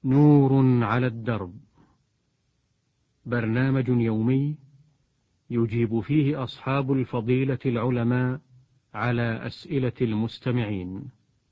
نور على الدرب، برنامج يومي يجيب فيه أصحاب الفضيلة العلماء على أسئلة المستمعين.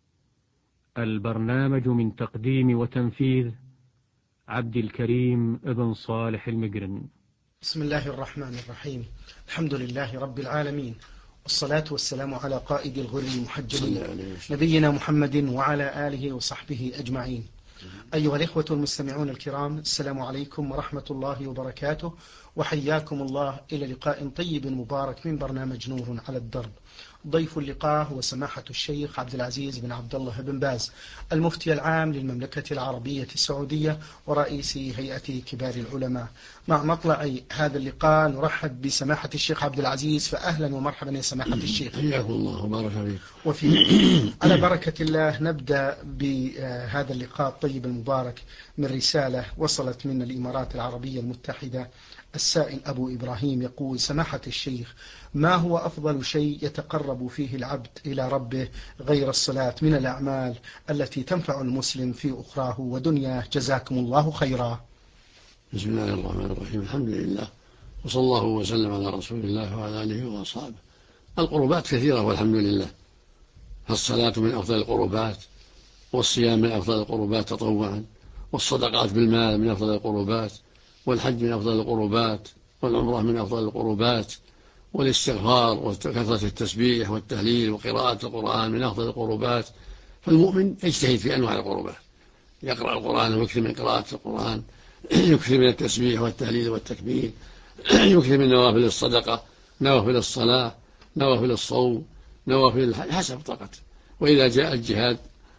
البرنامج من تقديم وتنفيذ عبد الكريم ابن صالح المقرن. بسم الله الرحمن الرحيم. الحمد لله رب العالمين، والصلاة والسلام على قائد الغر المحجلين نبينا محمد وعلى آله وصحبه أجمعين. أيها الإخوة المستمعون الكرام، السلام عليكم ورحمة الله وبركاته، وحياكم الله إلى لقاء طيب مبارك من برنامج نور على الدرب. ضيف اللقاء هو سماحة الشيخ عبد العزيز بن عبد الله بن باز، المفتي العام للمملكة العربية السعودية ورئيس هيئة كبار العلماء. مع مطلع هذا اللقاء نرحب بسماحة الشيخ عبد العزيز، فأهلا ومرحبا يا سماحة الشيخ. حياكم الله وبارك فيك. وفي على بركة الله نبدأ بهذا اللقاء الطيب المبارك من رسالة وصلت من الإمارات العربية المتحدة. السائل أبو إبراهيم يقول: سماحة الشيخ، ما هو أفضل شيء يتقرب فيه العبد إلى ربه غير الصلاة من الأعمال التي تنفع المسلم في أخراه ودنياه؟ جزاكم الله خيرا. بسم الله الرحمن الرحيم. الحمد لله، وصلى الله وسلم على رسول الله وعلى آله وأصحابه. القربات كثيرة والحمد لله، فالصلاة من أفضل القربات، والصيام من أفضل القربات تطوعا، والصدقات بالمال من أفضل القربات، والحج من أفضل القربات، والعمرة من أفضل القربات، والاستغفار وكثرة التسبيح والتهليل وقراءة القرآن من أفضل القربات. فالمؤمن يجتهد في أنواع القربات، يقرأ القرآن ويكثر من قراءة القرآن، يكثر من التسبيح والتهليل والتكبير، يكثر من نوافل الصدقة، نوافل الصلاة، نوافل الصوم، نوافل الحج حسب طاقته. وإذا جاء الجهاد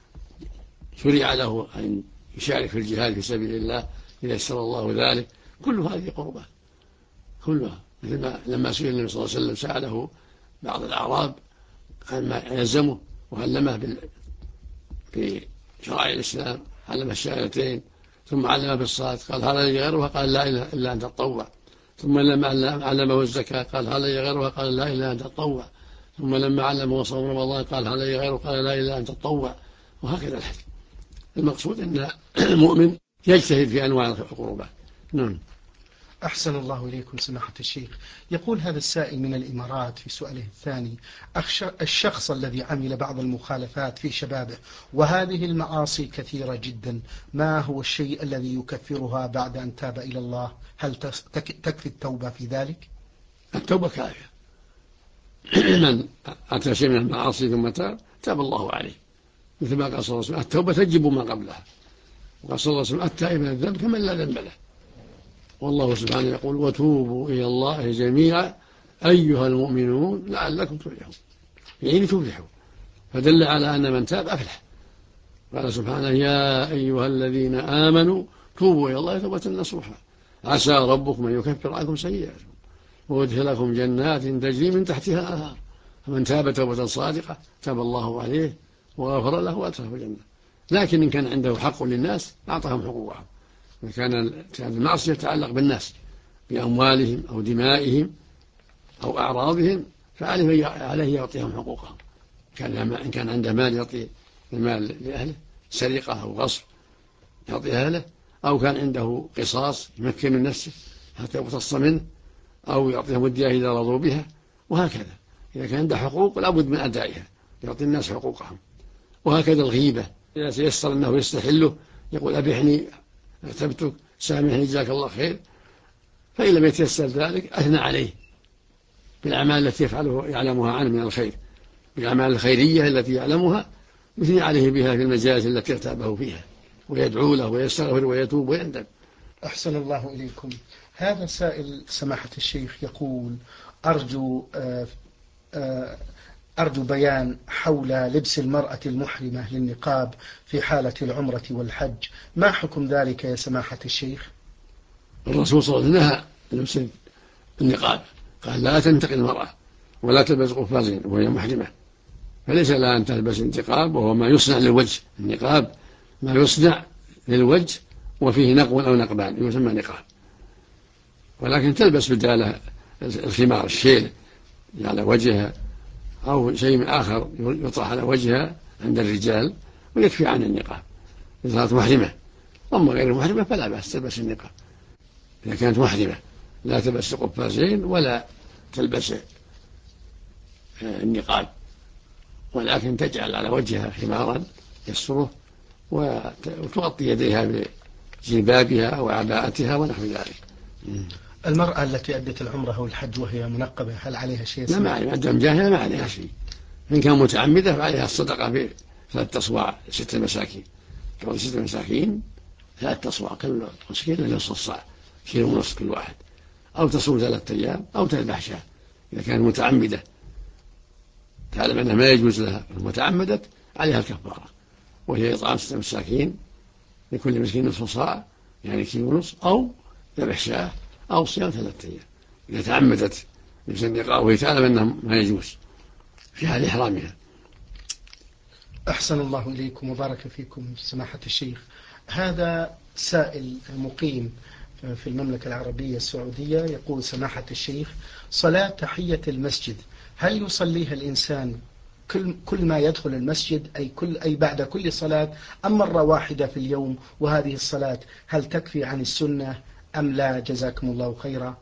شرع له أن يشارك في الجهاد في سبيل الله إذا يسر الله ذلك. كل هذه قربات كلها، مثل لما سئل النبي صلى الله عليه وسلم، سأله بعض الأعراب عما يلزمه وعلمه بشرائع الإسلام، علمه الشهادتين، ثم علمه بالصلاة، قال هذا لي غيرها؟ قال لا إله إلا أن تطوع. ثم لما علمه الزكاة قال هذا لي غيرها؟ قال لا إله إلا أن تطوع. ثم لما علمه صوم رمضان قال هذا لي غيره؟ قال لا إله إلا أن تطوع. وهكذا الحج. المقصود أن المؤمن يجتهد في أنواع القربات. نعم. أحسن الله إليكم سماحة الشيخ. يقول هذا السائل من الإمارات في سؤاله الثاني: الشخص الذي عمل بعض المخالفات في شبابه وهذه المعاصي كثيرة جدا، ما هو الشيء الذي يكفرها بعد أن تاب إلى الله؟ هل تكفي التوبة في ذلك؟ التوبة كافية. من أتى شيء من المعاصي ثم تاب الله عليه، مثل ما قال صلى الله عليه وسلم: التوبة تجب ما قبلها. وقال صلى الله عليه وسلم: التائب من الذنب كمن لا ذنب له. والله سبحانه يقول: وتوبوا إلى الله جميعا أيها المؤمنون لعلكم تفلحون، يعني تفلحوا. فدل على أن من تاب أفلح. قال سبحانه: يا أيها الذين آمنوا توبوا إلى الله توبة نصوحا عسى ربكم أن يكفر عنكم سيئاتكم ويدخلكم جنات تجري من تحتها الأنهار. فمن تاب توبة صادقة تاب الله عليه وغفر له وأدخله الجنة. لكن إن كان عنده حق للناس أعطاهم حقوقهم. إن كان المعصية يتعلق بالناس بأموالهم أو دمائهم أو أعراضهم فعليه يعطيهم حقوقهم. إن كان عنده مال يعطي المال لأهله، سرقة أو غصب يعطي أهله، أو كان عنده قصاص يمكن من نفسه حتى يقتص منه، أو يعطيهم الدية إذا رضوا بها. وهكذا إذا كان عنده حقوق لابد من أدائها، يعطي الناس حقوقهم. وهكذا الغيبة إذا تيسر أنه يستحله يقول: أبحني اغتبتك سامحني جزاك الله خير. فإن لم يتيسر ذلك أثنى عليه بالأعمال التي يعلمها عنه من الخير، بالأعمال الخيرية التي يعلمها يثني عليه بها في المجالس التي اغتابه فيها، ويدعو له ويستغفر ويتوب ويندم. أحسن الله إليكم. هذا سائل سماحة الشيخ يقول: أرجو بيان حول لبس المرأة المحرمة للنقاب في حالة العمرة والحج، ما حكم ذلك يا سماحة الشيخ؟ الرسول صلى الله عليه وسلم نهى لبس النقاب، قال: لا تنتقي المرأة ولا تلبس قفازين وهي محرمة. فليس لها أن تلبس النقاب، وهو ما يصنع للوجه. النقاب ما يصنع للوجه وفيه نقب أو نقبان يسمى نقاب. ولكن تلبس بداله الخمار الشيل على وجهها أو شيء آخر يطرح على وجهها عند الرجال، ويكفي عن النقاب إذا كانت محرمة. أما غير المحرمة فلا بأس تلبس النقاب إذا كانت محرمة، لا تلبس قفازين ولا تلبس النقاب، ولكن تجعل على وجهها خمارا يستره وتغطي يديها بجلبابها أو عباءتها ونحو ذلك. المرأة التي أدت العمرة أو الحج وهي منقبة هل عليها شيء؟ لا، ما عليها، دام جاهلة ما عليها شيء. إن كان متعمدة فعليها الصدقة ب 3 أصواع 6 مساكين، كون 6 مساكين 3 أصواع كل مسكين نصف الصاع، 1.5 كيلو كل واحد، أو تصوم 3 أيام أو تذبح شاة إذا كانت متعمدة تعلم أنها ما يجوز لها متعمدة عليها الكفارة، وهي إطعام 6 مساكين لكل مسكين نصف صاع يعني 1.5 كيلو، أو ذبح شاة، أو صيام 3 أيام إذا تعمدت لبس النقاب وهي تعلم أنها ما يجوز في حال إحرامها. أحسن الله إليكم وبارك فيكم سماحة الشيخ. هذا سائل مقيم في المملكة العربية السعودية يقول: سماحة الشيخ، صلاة تحية المسجد هل يصليها الإنسان كل ما يدخل المسجد أي بعد كل صلاة، أم مرة واحدة في اليوم؟ وهذه الصلاة هل تكفي عن السنة أم لا؟ جزاكم الله خيرا.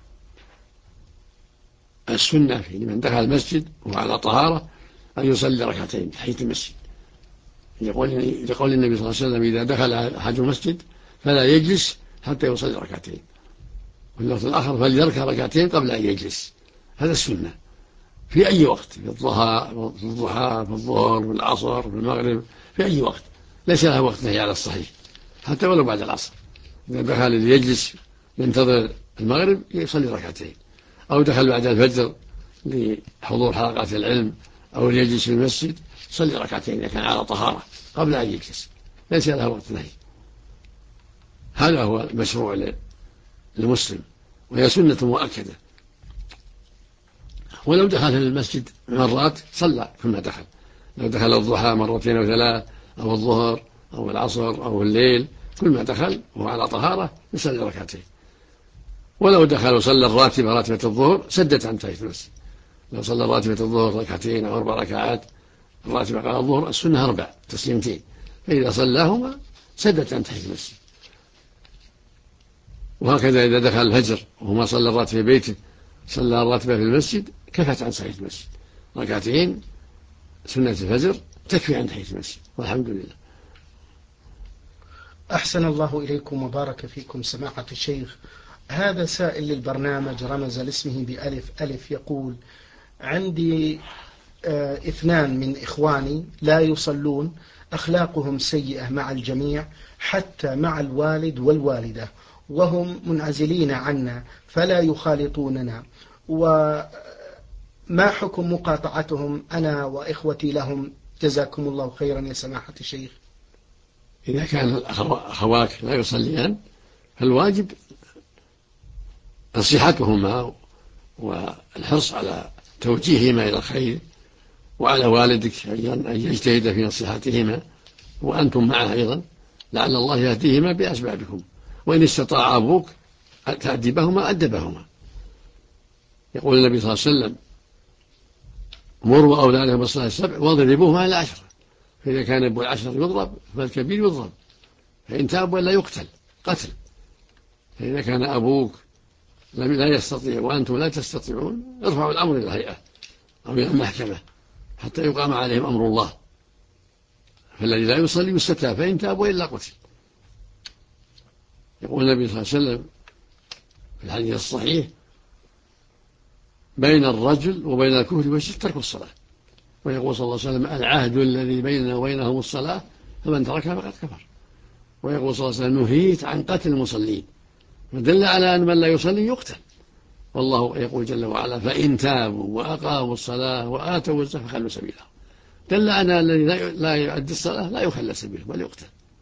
السنة في من دخل المسجد وعلى طهارة أن يصلي ركعتين تحية المسجد، يقول النبي صلى الله عليه وسلم: إذا دخل أحد المسجد فلا يجلس حتى يصلي ركعتين، وفي اللفظ الآخر فليركع ركعتين قبل أن يجلس. هذا السنة في أي وقت، في الضحى في الظهر في العصر في المغرب، في أي وقت، ليس لها وقت نهي على الصحيح، حتى ولو بعد العصر. إذا دخل ليجلس ينتظر المغرب يصلي ركعتين، أو دخل بعد الفجر لحضور حلقات العلم أو ليجلس في المسجد يصلي ركعتين إذا كان على طهارة قبل أن يجلس، ليس لها وقت نهي. هذا هو المشروع للمسلم، وهي سنة مؤكدة. ولو دخل المسجد مرات صلى كما دخل، لو دخل الضحى 2 أو 3 أو الظهر أو العصر أو الليل، كل ما دخل وهو على طهارة يصلي ركعتين. ولو دخل وصلى راتبة الظهر سدت عن تحية المسجد، لو صلى راتبة الظهر 2 أو 4 ركعات، الراتبة قبل الظهر السنة 4 تسليمتين، فإذا صلاهما سدت عن تحية المسجد. وهكذا إذا دخل الفجر وهو ما صلى الراتبة في بيته صلى الراتبة في المسجد كفت عن تحية المسجد، 2 ركعات سنة الفجر تكفي عن تحية المسجد، والحمد لله. أحسن الله إليكم وبارك فيكم سماحة الشيخ. هذا سائل للبرنامج رمز لاسمه بألف يقول: عندي 2 من إخواني لا يصلون، أخلاقهم سيئة مع الجميع حتى مع الوالد والوالدة، وهم منعزلين عنا فلا يخالطوننا، وما حكم مقاطعتهم أنا وإخوتي لهم؟ جزاكم الله خيرا يا سماحة الشيخ. إذا كان أخواك لا يصليان فالواجب نصيحتهما والحرص على توجيههما إلى الخير، وعلى والدك أن يجتهد في نصيحتهما، وأنتم معه أيضا لعل الله يهديهما بأسبابكم. وإن استطاع أبوك تأدبهما أدبهما. يقول النبي صلى الله عليه وسلم: مروا أولادكم بالصلاة 7 واضربوهم على 10. فإذا كان ابو 10 يضرب فالكبير يضرب، فإن تاب ولا يقتل قتل. فإذا كان أبوك لا يستطيع وأنتم لا تستطيعون ارفعوا الأمر إلى الهيئة أو إلى المحكمة حتى يقام عليهم أمر الله. فالذي لا يصلي يستتاب، فإن تاب وإلا قتل. يقول النبي صلى الله عليه وسلم في الحديث الصحيح: بين الرجل وبين الكفر والشرك ترك الصلاة. ويقول صلى الله عليه وسلم: العهد الذي بيننا وبينهم الصلاة فمن تركها فقد كفر. ويقول صلى الله عليه وسلم: نهيت عن قتل المصلين. فدل على أن من لا يصلي يقتل. والله يقول جل وعلا: فإن تابوا وأقاموا الصلاة وآتوا الزكاة فخلوا سبيلهم. دل على الذي لا يؤدي الصلاة لا يخلى سبيله بل يقتل.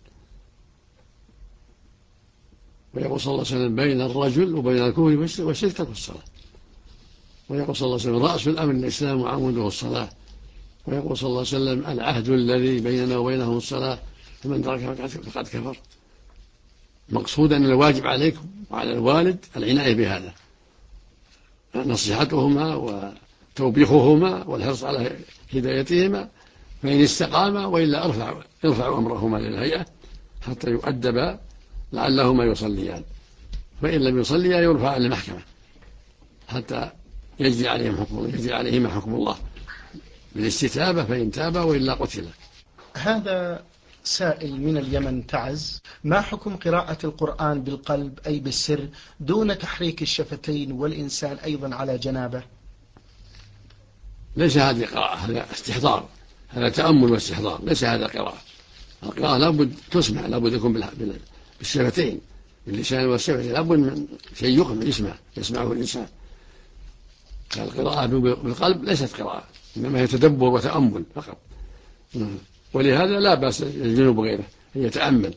ويقول صلى الله عليه وسلم: بين الرجل وبين الكفر والشرك ترك الصلاة. ويقول صلى الله عليه وسلم: رأس الأمر الإسلام وعموده الصلاة. ويقول صلى الله عليه وسلم: العهد الذي بيننا وبينهم الصلاة فمن تركها فقد كفر. مقصود أن الواجب عليكم وعلى الوالد العناية بهذا، نصيحتهما وتوبيخهما والحرص على هدايتهما، فإن استقاما وإلا ارفعوا أمرهما للهيئة حتى يؤدب لعلهما يصليان، فإن لم يصليا يرفع للمحكمة حتى يجري عليهما حكم الله بالاستتابة، فإن تابا وإلا قتلا. هذا سائل من اليمن تعز: ما حكم قراءة القرآن بالقلب أي بالسر دون تحريك الشفتين والإنسان أيضا على جنابه؟ ليس هذه قراءة، هذا استحضار، هذا تأمل واستحضار، ليس هذا قراءة. القراءة لابد تسمع، لابد يكون بالشفتين، باللسان والشفتين، لابد من شيء يقم يسمعه الإنسان. القراءة بالقلب ليست قراءة، إنما هي تدبر وتأمل فقط. ولهذا لا بأس الجنوب غيره، يتأمل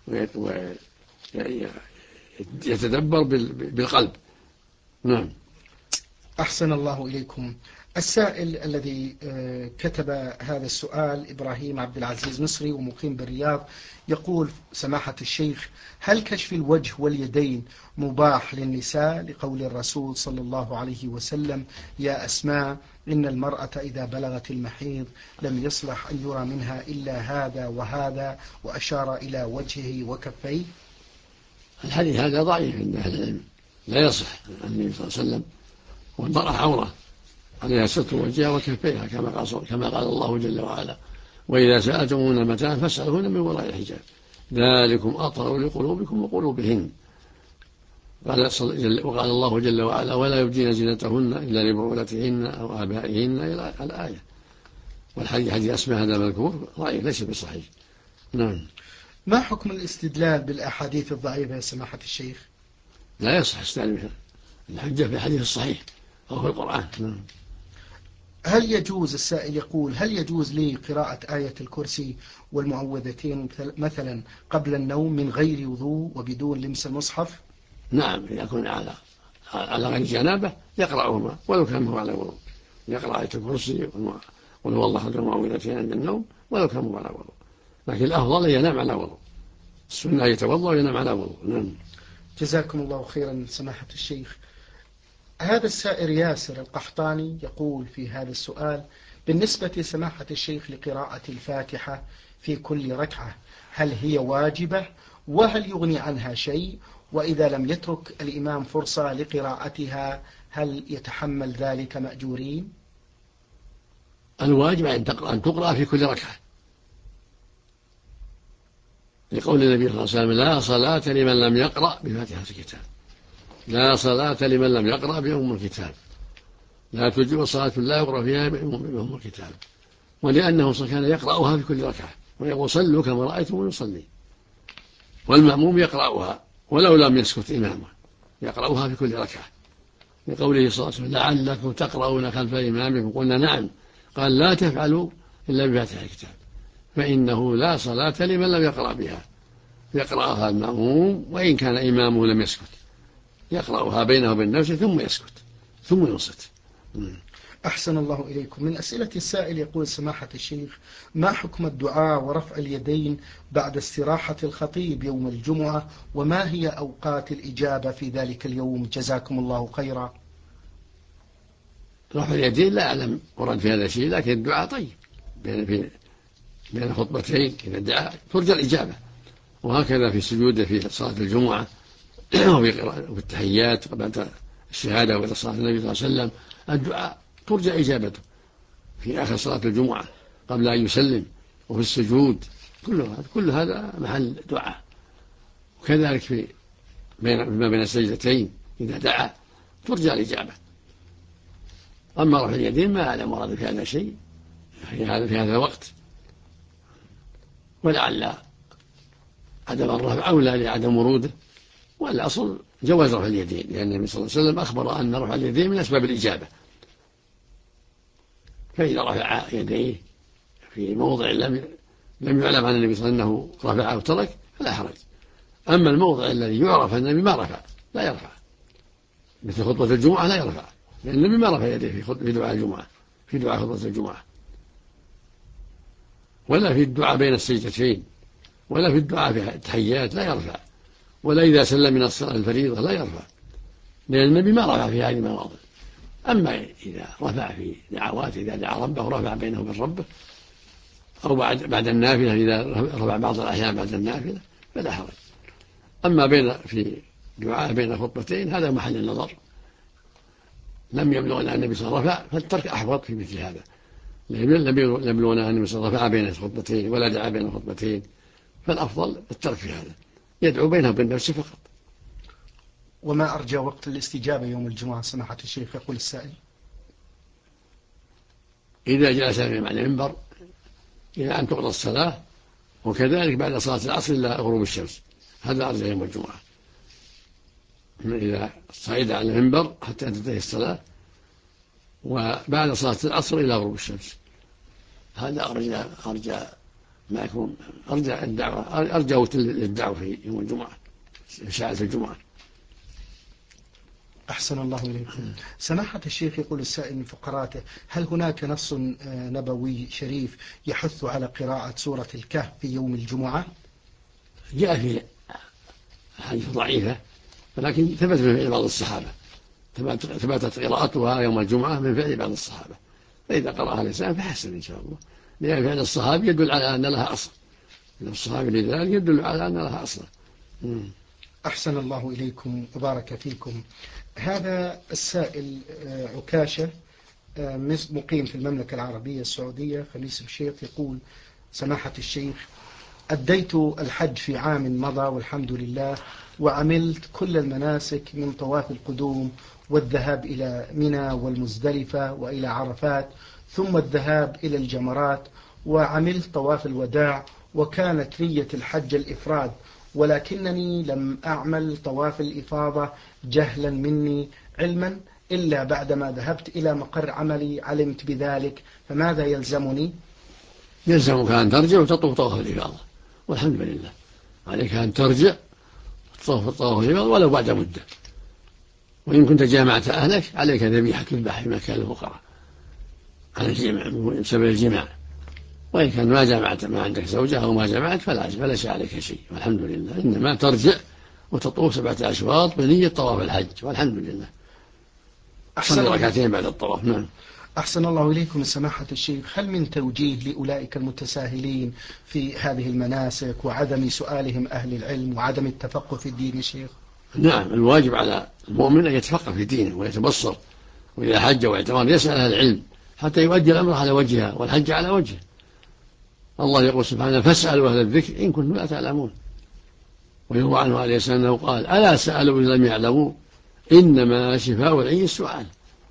ويتدبر بالقلب. نعم. أحسن الله إليكم. السائل الذي كتب هذا السؤال إبراهيم عبد العزيز مصري ومقيم بالرياض، يقول: سماحة الشيخ، هل كشف الوجه واليدين مباح للنساء لقول الرسول صلى الله عليه وسلم: يا أسماء إن المرأة إذا بلغت المحيض لم يصلح أن يرى منها إلا هذا وهذا، وأشار إلى وجهه وكفيه؟ الحديث هذا ضعيف عند أهل العلم، لا يصح عن النبي صلى الله عليه وسلم، والمرأة عورة عليها ستر وجهها وكفيها كما قال الله جل وعلا: وإذا سألتموهن متاعا فاسألوهن من وراء الحجاب ذلكم أطهر لقلوبكم وقلوبهن. وقال الله جل وعلا: ولا يبدين زينتهن إلا لبعولتهن أو آبائهن إلى الآية. والحديث حديث أسماء هذا مذكور ضعيف ليس بصحيح. نعم. ما حكم الاستدلال بالأحاديث الضعيفة يا سماحة الشيخ؟ لا يصح استدلال بها، الحجة في الحديث الصحيح أو في القرآن. نعم. هل يجوز، السائل يقول: هل يجوز لي قراءة آية الكرسي والمعوذتين مثلا قبل النوم من غير وضوء وبدون لمس المصحف؟ نعم، إذا كان على غير جنابه يقرأهما ولو كان هو على وضوء، يقرأ آية الكرسي قل هو الله أحد والمعوذتين عند النوم ولو كان هو على وضوء، لكن الأفضل أن ينام على وضوء، السنة يتوضأ وينام على وضوء. نعم. جزاكم الله خيرا سماحة الشيخ. هذا السائر ياسر القحطاني يقول في هذا السؤال: بالنسبة سماحة الشيخ لقراءة الفاتحة في كل ركعة، هل هي واجبة؟ وهل يغني عنها شيء؟ وإذا لم يترك الإمام فرصة لقراءتها هل يتحمل ذلك مأجورين؟ الواجب أن تقرأ في كل ركعة، لقول النبي صلى الله عليه وسلم: لا صلاة لمن لم يقرأ بفاتحة الكتاب، لا صلاة لمن لم يقرأ بأم الكتاب، لا تجب صلاة لا يقرأ فيها بأم الكتاب. ولأنه كان يقرأها في كل ركعة ويقول: صلوا كما رأيتم يصلي. والمأموم يقرأها ولو لم يسكت إمامه، يقرأها في كل ركعة، لقوله صلى الله عليه وسلم: لعلكم تقرؤون خلف إمامكم. قلنا: نعم. قال: لا تفعلوا إلا بفاتحة الكتاب، فإنه لا صلاة لمن لم يقرأ بها. يقرأها المأموم وإن كان إمامه لم يسكت، يقرأها بينه وبين نفسه ثم يسكت ثم ينصت. أحسن الله إليكم. من أسئلة السائل يقول: سماحة الشيخ، ما حكم الدعاء ورفع اليدين بعد استراحة الخطيب يوم الجمعة؟ وما هي أوقات الإجابة في ذلك اليوم؟ جزاكم الله خيرا. رفع اليدين لا أعلم ورد في هذا الشيء، لكن الدعاء طيب بين خطبتين إذا دعا ترجى الإجابة، وهكذا في السجود في صلاة الجمعة وفي التحيات بعد الشهادة وإلى صلاة النبي صلى الله عليه وسلم الدعاء ترجى إجابته في آخر صلاة الجمعة قبل أن يسلم، وفي السجود، كل هذا محل دعاء. وكذلك فيما بين السجدتين إذا دعا ترجى الإجابة. أما رفع اليدين ما أعلم ورد في هذا شيء في هذا الوقت، ولعل عدم الرفع أولى لعدم وروده، والأصل جواز رفع اليدين، لأن النبي صلى الله عليه وسلم أخبر أن رفع اليدين من أسباب الإجابة. فإذا رفع يديه في موضع لم يعلم عن النبي صلى الله عليه وسلم أنه رفع أو ترك فلا حرج. أما الموضع الذي يعرف أن النبي ما رفع لا يرفع، مثل خطبة الجمعة لا يرفع، لأن النبي ما رفع يديه في دعاء الجمعة، في دعاء خطبة الجمعة، ولا في الدعاء بين السجدتين، ولا في الدعاء في التحيات لا يرفع، ولا إذا سلم من الصلاة الفريضة لا يرفع، لأن النبي ما رفع في هذه المواضع. أما إذا رفع في دعوات، إذا دعا ربه رفع بينه وبين ربه، أو بعد النافلة إذا رفع بعض الأحيان بعد النافلة فلا حرج. أما في دعاء بين خطبتين هذا محل النظر، لم يبلغنا النبي صلى الله عليه وسلم فالترك أحوط في مثل هذا. لم يبلغنا النبي صلى الله عليه وسلم بين خطبتين ولا دعا بين خطبتين، فالأفضل الترك في هذا، يدعو بينه وبين نفسه فقط. وما أرجى وقت الاستجابة يوم الجمعة سماحة الشيخ؟ يقول السائل: إذا جلس على المنبر إلى أن تقضى الصلاة، وكذلك بعد صلاة العصر إلى غروب الشمس، هذا أرجى يوم الجمعة. إذا صعد على المنبر حتى تنتهي الصلاة، وبعد صلاة العصر إلى غروب الشمس، هذا أرجى ما يكون، أرجى وقت للدعوة في يوم الجمعة، ساعة الجمعة. أحسن الله إليكم. سماحة الشيخ، يقول السائل من فقراته: هل هناك نص نبوي شريف يحث على قراءة سورة الكهف في يوم الجمعة؟ جاء في حديث ضعيفة، ولكن ثبت من فعل بعض الصحابة، ثبتت قراءتها يوم الجمعة من فعل بعض الصحابة، فإذا قرأها الإنسان فحسن إن شاء الله، لأن فعل الصحابي يدل على أن لها أصل، الصحابي لذلك يدل على أن لها أصل. أحسن الله إليكم وبارك فيكم. هذا السائل عكاشة مقيم في المملكة العربية السعودية خميس مشيط، يقول: سماحة الشيخ، أديت الحج في عام مضى والحمد لله، وعملت كل المناسك من طواف القدوم والذهاب إلى منى والمزدلفة وإلى عرفات، ثم الذهاب إلى الجمرات، وعملت طواف الوداع، وكانت نية الحج الإفراد، ولكنني لم أعمل طواف الإفاضة جهلا مني، علما إلا بعدما ذهبت إلى مقر عملي علمت بذلك، فماذا يلزمني؟ يلزمك أن ترجع وتطوف طواف الإفاضة، والحمد لله. عليك أن ترجع وتطوف طواف الإفاضة ولو بعد مدة، وإن كنت جامعت أهلك عليك ذبيحة تذبح في مكان الفقراء على الجماع بسبب الجماع، وإن كان ما جامعت، ما عندك زوجة أو ما جامعت، فليس عليك شيء، والحمد لله. إنما ترجع وتطوف 7 أشواط بنية طواف الحج، والحمد لله. صلي ركعتين بعد الطواف. نعم. أحسن الله إليكم سماحة الشيخ، هل من توجيه لأولئك المتساهلين في هذه المناسك وعدم سؤالهم أهل العلم وعدم التفقه في الدين يا شيخ؟ نعم، الواجب على المؤمن أن يتفقه في دينه ويتبصر، وإذا حج واعتمر يسأل أهل العلم حتى يؤدي الأمر على وجهها والحج على وجهه. الله يقول سبحانه: فاسألوا أهل الذكر إن كنتم لا تعلمون. ويروى عنه عليه السلام أنه قال: ألا سألوا إن لم يعلموا، إنما شفاء العي السؤال.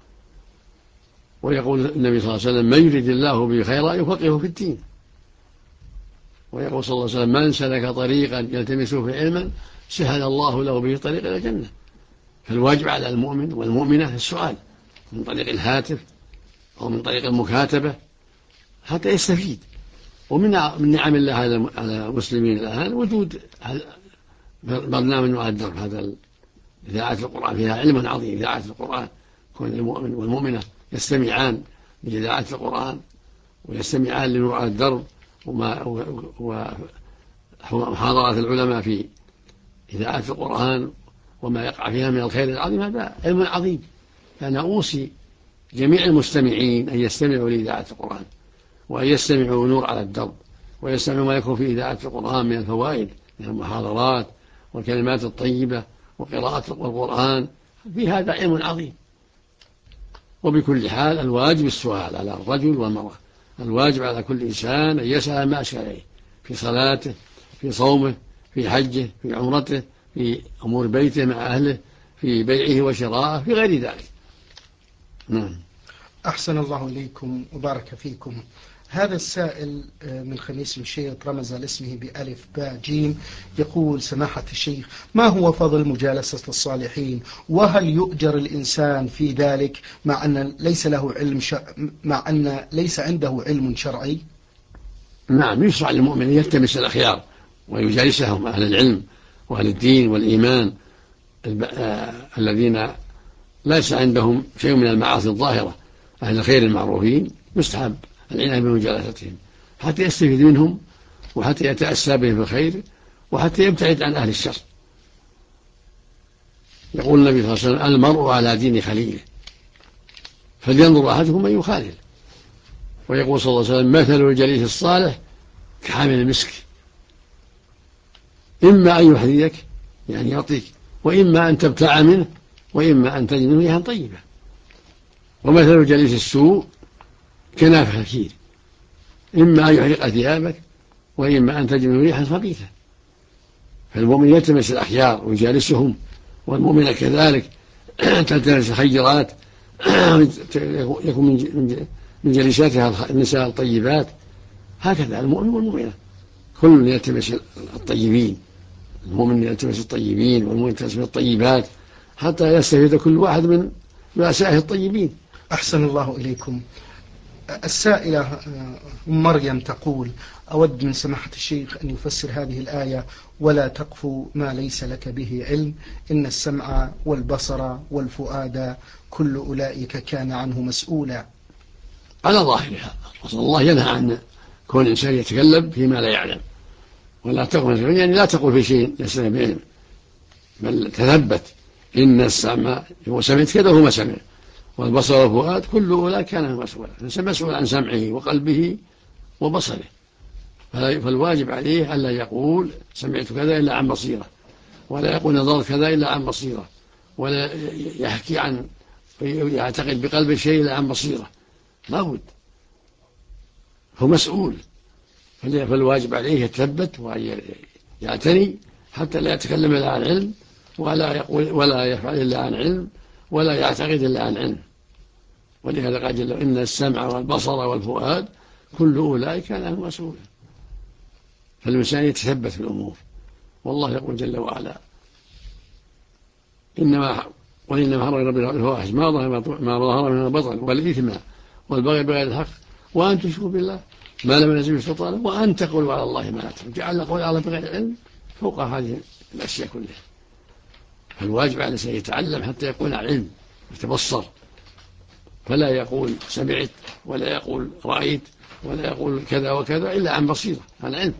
ويقول النبي صلى الله عليه وسلم: من يريد الله به خيرا يفقهه في الدين. ويقول صلى الله عليه وسلم: من سلك طريقا يلتمس فيه علما سهل الله له به طريق إلى الجنة. فالواجب على المؤمن والمؤمنة السؤال من طريق الهاتف أو من طريق المكاتبة حتى يستفيد. ومن نعم الله على المسلمين الآن وجود برنامج مؤدر، هذا إذاعة القرآن فيها علم عظيم. إذاعة القرآن كون المؤمن والمؤمنة يستمعان لإذاعة القرآن ويستمعان لنور الدرب ومحاضرات العلماء في إذاعة القرآن وما يقع فيها من الخير العظيم، هذا علم عظيم. فأنا أوصي جميع المستمعين أن يستمعوا لإذاعة القرآن، وأن يستمعوا نور على الدرب، ويستمعوا ما يكون في إذاعة القرآن من الفوائد من المحاضرات والكلمات الطيبة وقراءة القرآن، في هذا علم عظيم. وبكل حال الواجب السؤال على الرجل والمرأة، الواجب على كل إنسان أن يسأل ما أشكل عليه في صلاته، في صومه، في حجه، في عمرته، في أمور بيته مع أهله، في بيعه وشراءه، في غير ذلك. نعم. أحسن الله إليكم وبارك فيكم. هذا السائل من خميس مشيط رمز لاسمه بألف باء جيم، يقول: سماحة الشيخ، ما هو فضل مجالسة الصالحين؟ وهل يؤجر الإنسان في ذلك مع أن ليس عنده علم شرعي؟ نعم، يشرع للمؤمن يلتمس الأخيار ويجالسهم أهل العلم وأهل الدين والإيمان الذين ليس عندهم شيء من المعاصي الظاهرة، أهل الخير المعروفين، يستحب العناية بمجالستهم حتى يستفيد منهم وحتى يتأسى بهم في الخير وحتى يبتعد عن أهل الشر. يقول النبي صلى الله عليه وسلم: المرء على دين خليله فلينظر أحدكم من يخالل. ويقول صلى الله عليه وسلم: مثل الجليس الصالح كحامل المسك. إما أن يحذيك يعني يعطيك، وإما أن تبتاع منه، وإما أن تجد منه ريحا طيبة. ومثل جليس السوء كنافة الكير، إما أن يحرق ثيابك، وإما أن تجد منه ريحا خبيثة. فالمؤمن يلتمس الأخيار ويجالسهم، والمؤمنة كذلك تلتمس الخيرات يكون من جلساتها النساء الطيبات. هكذا المؤمن والمؤمنة كل يلتمس الطيبين، المؤمن يلتمس الطيبين والمؤمن يلتمس الطيبات حتى يستفيد كل واحد من رؤسائه الطيبين. أحسن الله إليكم. السائلة مريم تقول: أود من سماحة الشيخ أن يفسر هذه الآية: ولا تقف ما ليس لك به علم إن السمع والبصر والفؤاد كل أولئك كان عنه مسؤولا. على ظاهرها رسول الله ينهى عن كون الإنسان يتكلم فيما لا يعلم. ولا تقف يعني لا تقول في شيء ليس لك بعلم، بل تثبت. إن السمع وسمعت كذا وهو ما سمع، والبصر والفؤاد كل أولئك كان مسؤولا. الإنسان مسؤول عن سمعه وقلبه وبصره، فالواجب عليه ألا يقول سمعت كذا إلا عن بصيرة، ولا يقول نظرت كذا إلا عن بصيرة، ولا يحكي عن يعتقد بقلبه شيء إلا عن بصيرة. لا بد، هو مسؤول، فالواجب عليه يتثبت ويعتني حتى لا يتكلم إلا عن علم، ولا يقول ولا يفعل إلا عن علم، ولا يعتقد إلا عن علم. ولهذا قال جل: إن السمع والبصر والفؤاد كل أولئك كان عنه مسؤولا. فالإنسان يتثبت في الأمور. والله يقول جل وعلا: وإنما حرم ربنا الفواحش ما ظهر من البطن والإثم والبغي بغير الحق وأن تشركوا بالله ما لم ينزل به سلطانا وأن تقولوا على الله ما لا تعلمون. جعل قول على بغير علم فوق هذه الأشياء كلها. فالواجب على الإنسان يتعلم حتى يكون على علم يتبصر، فلا يقول سمعت ولا يقول رأيت ولا يقول كذا وكذا إلا عن بصيرة، عن علم.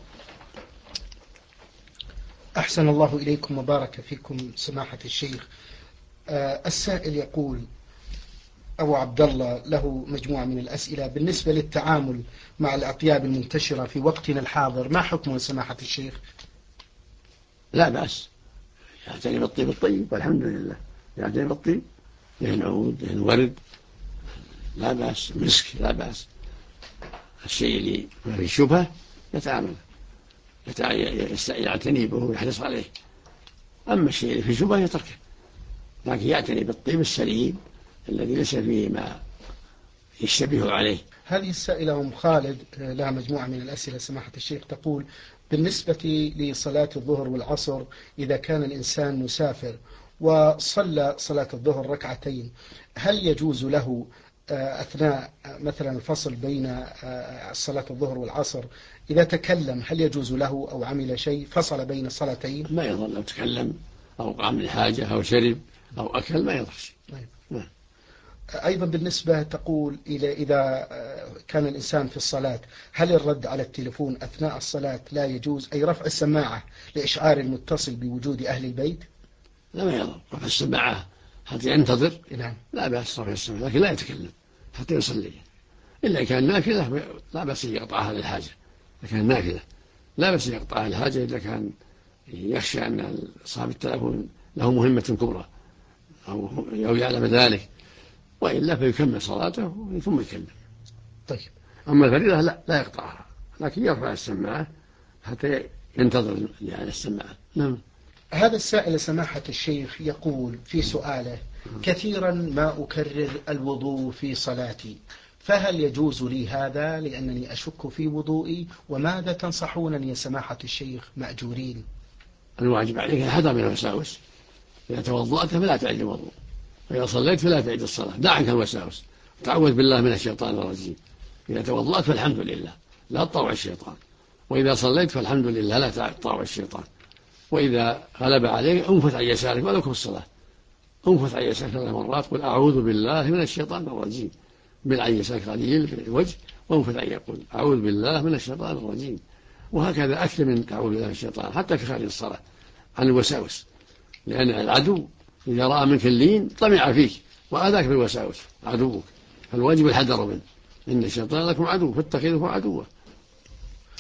أحسن الله إليكم وبارك فيكم سماحة الشيخ. السائل يقول: أبو عبد الله له مجموعة من الأسئلة بالنسبة للتعامل مع الأطياب المنتشرة في وقتنا الحاضر، ما حكمه سماحة الشيخ؟ لا بأس، يعتني بالطيب الطيب والحمد لله، يعتني بالطيب، يهن عود يهن ورد، لا بأس، مسك لا بأس. الشيء اللي ما فيه شبهة يتعامل يعتني به ويحرص عليه، أما الشيء اللي فيه شبهة يتركه، لكن يعتني بالطيب السليم الذي ليس فيه ما يشتبه عليه. هذه السائلة أم خالد لها مجموعة من الأسئلة سماحة الشيخ، تقول: بالنسبة لصلاة الظهر والعصر إذا كان الإنسان مسافر وصلى صلاة الظهر ركعتين، هل يجوز له أثناء مثلا الفصل بين صلاة الظهر والعصر إذا تكلم، هل يجوز له أو عمل شيء فصل بين الصلاتين؟ ما يضر لو تكلم أو قام لحاجة أو شرب أو أكل ما يضر شيء. طيب. أيضا بالنسبة تقول إذا كان الإنسان في الصلاة، هل الرد على التلفون أثناء الصلاة لا يجوز، أي رفع السماعة لإشعار المتصل بوجود أهل البيت؟ لا ما يضر رفع السماعة حتى ينتظر، نعم. لا بأس رفع السماعة، لكن لا يتكلم حتى يصلي. إلا كان نافلة لا بأس يقطعها للحاجة، إذا كان نافلة لا بأس يقطعها للحاجة، إذا كان يخشى أن صاحب التلفون له مهمة كبرى أو يعلم ذلك، وإلا فيكمل صلاته ثم يكلم. طيب. أما الفريضة لا يقطعها، لكن يرفع السماعة حتى ينتظر يعني السماعة. نعم. هذا السائل سماحة الشيخ يقول في سؤاله: كثيرا ما أكرر الوضوء في صلاتي، فهل يجوز لي هذا لأنني أشك في وضوئي؟ وماذا تنصحونني يا سماحة الشيخ مأجورين؟ الواجب عليك الحذر من الوساوس. إذا توضأت فلا تعد الوضوء، وإذا صليت فلا تعد الصلاة، دع عنك الوساوس، تعوذ بالله من الشيطان الرجيم. إذا توضأت فالحمد لله لا تطاوع الشيطان، وإذا صليت فالحمد لله لا تطاوع الشيطان. وإذا غلب عليك انفث عن يسارك ولو في الصلاة، انفث عن يسارك 3 مرات، قل أعوذ بالله من الشيطان الرجيم، بالعن يسارك قليل في الوجه، وانفث عن يقول أعوذ بالله من الشيطان الرجيم. وهكذا أكثر من تعوذ بالله من الشيطان حتى في خارج الصلاة عن الوساوس، لأن العدو إذا رأى منك اللين طمع فيك وآذاك بالوساوس عدوك، فالواجب الحذر منه. إن الشيطان لكم عدو فاتخذوه عدوا.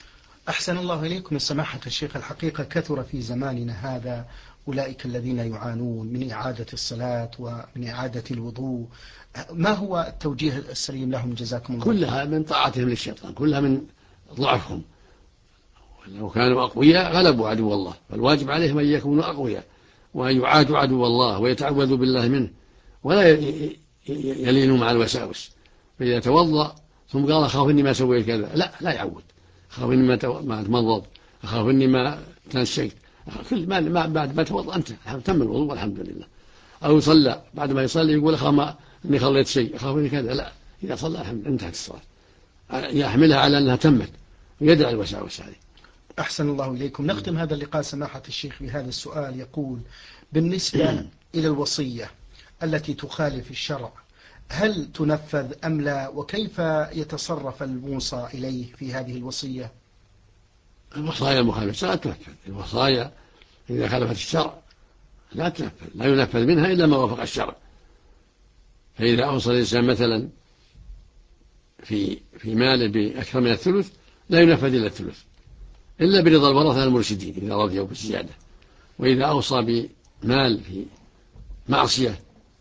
أحسن الله إليكم سماحة الشيخ. الحقيقة كثر في زماننا هذا أولئك الذين يعانون من إعادة الصلاة ومن إعادة الوضوء، ما هو التوجيه السليم لهم جزاكم الله؟ كلها من طاعتهم للشيطان، كلها من ضعفهم. لو كانوا أقوياء غلبوا عدو الله، فالواجب عليهم أن يكونوا أقوياء وأن يعادوا عدو الله ويتعوذوا بالله منه، ولا يلينوا مع الوساوس. فإذا توضأ ثم قال أخاف إني ما سويت كذا، لا يعود. أخاف إني ما أتمضض، أخاف إني ما تنشيت، كل ما بعد ما توضأ أنت تم الوضوء والحمد لله. أو صلى بعد ما يصلي يقول أخاف إني خليت شيء، أخاف إني كذا، لا، إذا صلى الحمد انتهت الصلاة، يحملها على أنها تمت ويدع الوساوس هذه. أحسن الله إليكم. نختم هذا اللقاء سماحة الشيخ بهذا السؤال يقول: بالنسبة إلى الوصية التي تخالف الشرع هل تنفذ أم لا، وكيف يتصرف الموصى إليه في هذه الوصية؟ الوصايا المخالفة الشرع لا تنفذ. الوصايا إذا خالفت الشرع لا تنفذ، لا ينفذ منها إلا ما وافق الشرع. فإذا أوصى الإنسان مثلا في ماله بأكثر من الثلث لا ينفذ إلا الثلث، إلا برضا الورثة المرشدين إذا رضيوا بالزيادة. وإذا أوصى بمال في معصية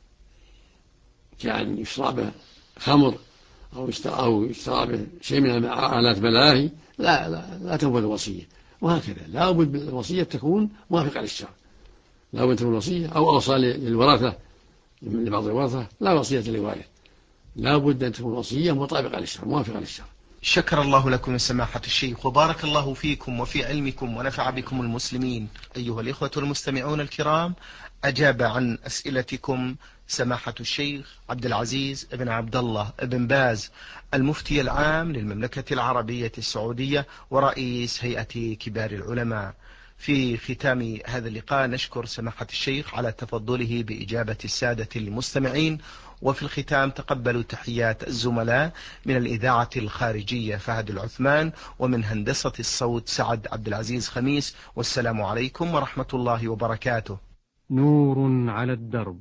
كأن يشرى به خمر أو يشترى به شيء من آلات ملاهي لا تنفذ الوصية. وهكذا لا بد الوصية تكون موافقة للشرع، لا بد تكون الوصية. أو أوصى للورثة لبعض الورثة لا وصية لوارث، لا بد أن تكون وصية مطابقة للشرع موافقة للشرع. شكر الله لكم سماحة الشيخ، وبارك الله فيكم وفي علمكم ونفع بكم المسلمين. أيها الإخوة المستمعون الكرام، أجاب عن أسئلتكم سماحة الشيخ عبد العزيز بن عبد الله بن باز، المفتي العام للمملكة العربية السعودية ورئيس هيئة كبار العلماء. في ختام هذا اللقاء نشكر سماحة الشيخ على تفضله بإجابة السادة المستمعين. وفي الختام تقبلوا تحيات الزملاء من الإذاعة الخارجية فهد العثمان، ومن هندسة الصوت سعد عبد العزيز خميس، والسلام عليكم ورحمة الله وبركاته. نور على الدرب،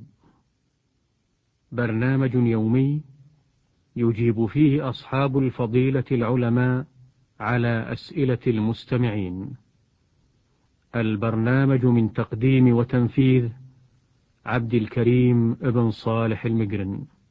برنامج يومي يجيب فيه أصحاب الفضيلة العلماء على أسئلة المستمعين. البرنامج من تقديم وتنفيذ عبد الكريم ابن صالح المقرن.